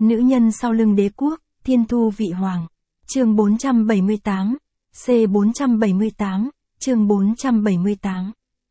Nữ nhân sau lưng đế quốc, thiên thu vị hoàng. Chương 478. C478, chương 478.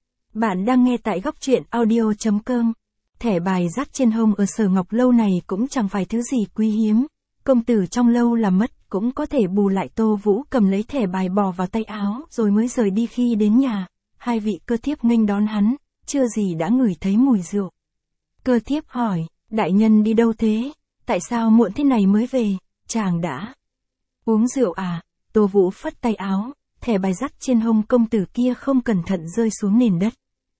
Bạn đang nghe tại góc truyện audio.com. Thẻ bài dắt trên hông ở Sở Ngọc Lâu này cũng chẳng phải thứ gì quý hiếm. Công tử trong lâu là mất cũng có thể bù lại. Tô Vũ cầm lấy thẻ bài bỏ vào tay áo rồi mới rời đi. Khi đến nhà, hai vị cơ thiếp nghênh đón hắn, chưa gì đã ngửi thấy mùi rượu. Cơ thiếp hỏi, đại nhân đi đâu thế? Tại sao muộn thế này mới về? Chàng đã uống rượu à? Tô Vũ phất tay áo, thẻ bài dắt trên hông công tử kia không cẩn thận rơi xuống nền đất.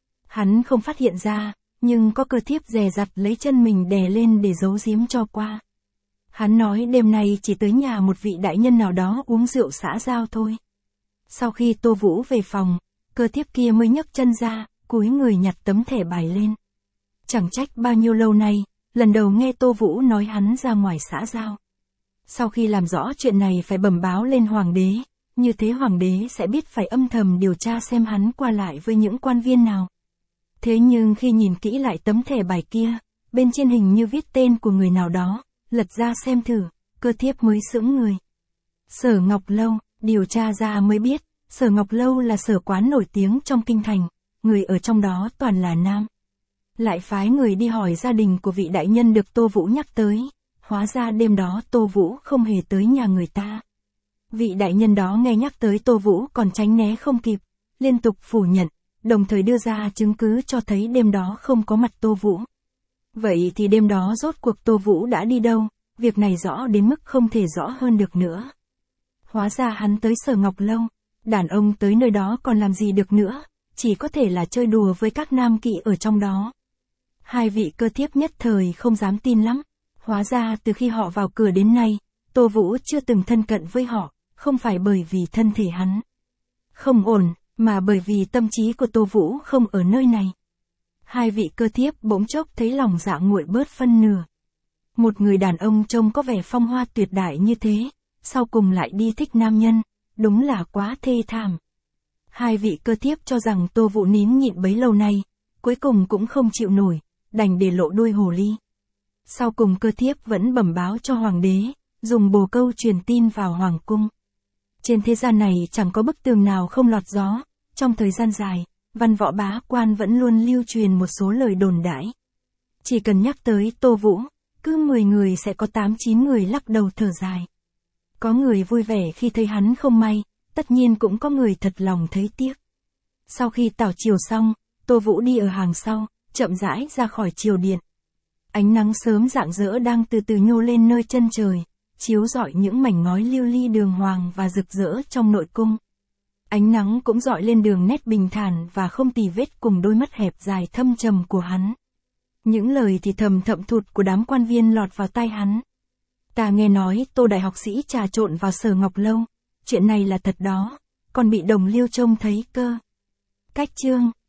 Hắn không phát hiện ra, nhưng có cơ thiếp dè dặt lấy chân mình đè lên để giấu giếm cho qua. Hắn nói đêm nay chỉ tới nhà một vị đại nhân nào đó uống rượu xã giao thôi. Sau khi Tô Vũ về phòng, cơ thiếp kia mới nhấc chân ra, cúi người nhặt tấm thẻ bài lên. Chẳng trách bao nhiêu lâu nay, lần đầu nghe Tô Vũ nói hắn ra ngoài xã giao. Sau khi làm rõ chuyện này phải bẩm báo lên hoàng đế, như thế hoàng đế sẽ biết phải âm thầm điều tra xem hắn qua lại với những quan viên nào. Thế nhưng khi nhìn kỹ lại tấm thẻ bài kia, bên trên hình như viết tên của người nào đó, lật ra xem thử, cơ thiếp mới sững người. Sở Ngọc Lâu, điều tra ra mới biết, Sở Ngọc Lâu là sở quán nổi tiếng trong kinh thành, người ở trong đó toàn là nam. Lại phái người đi hỏi gia đình của vị đại nhân được Tô Vũ nhắc tới, hóa ra đêm đó Tô Vũ không hề tới nhà người ta. Vị đại nhân đó nghe nhắc tới Tô Vũ còn tránh né không kịp, liên tục phủ nhận, đồng thời đưa ra chứng cứ cho thấy đêm đó không có mặt Tô Vũ. Vậy thì đêm đó rốt cuộc Tô Vũ đã đi đâu? Việc này rõ đến mức không thể rõ hơn được nữa. Hóa ra hắn tới Sở Ngọc Lâu, đàn ông tới nơi đó còn làm gì được nữa, chỉ có thể là chơi đùa với các nam kỵ ở trong đó. Hai vị cơ thiếp nhất thời không dám tin lắm. Hóa ra từ khi họ vào cửa đến nay, Tô Vũ chưa từng thân cận với họ, không phải bởi vì thân thể hắn không ổn, mà bởi vì tâm trí của Tô Vũ không ở nơi này. Hai vị cơ thiếp bỗng chốc thấy lòng dạ nguội bớt phân nửa. Một người đàn ông trông có vẻ phong hoa tuyệt đại như thế, sau cùng lại đi thích nam nhân, đúng là quá thê thảm. Hai vị cơ thiếp cho rằng Tô Vũ nín nhịn bấy lâu nay, cuối cùng cũng không chịu nổi, đành để lộ đuôi hồ ly. Sau cùng cơ thiếp vẫn bẩm báo cho hoàng đế, dùng bồ câu truyền tin vào hoàng cung. Trên thế gian này chẳng có bức tường nào không lọt gió, trong thời gian dài, văn võ bá quan vẫn luôn lưu truyền một số lời đồn đãi. Chỉ cần nhắc tới Tô Vũ, cứ 10 người sẽ có 8-9 người lắc đầu thở dài. Có người vui vẻ khi thấy hắn không may, tất nhiên cũng có người thật lòng thấy tiếc. Sau khi tảo triều xong, Tô Vũ đi ở hàng sau, chậm rãi ra khỏi triều điện. Ánh nắng sớm rạng rỡ đang từ từ nhô lên nơi chân trời, chiếu rọi những mảnh ngói lưu ly đường hoàng và rực rỡ trong nội cung. Ánh nắng cũng rọi lên đường nét bình thản và không tì vết cùng đôi mắt hẹp dài thâm trầm của hắn. Những lời thì thầm thậm thụt của đám quan viên lọt vào tai hắn. Ta nghe nói Tô đại học sĩ trà trộn vào Sở Ngọc Lâu, chuyện này là thật đó, còn bị đồng liêu trông thấy cơ. Cách chương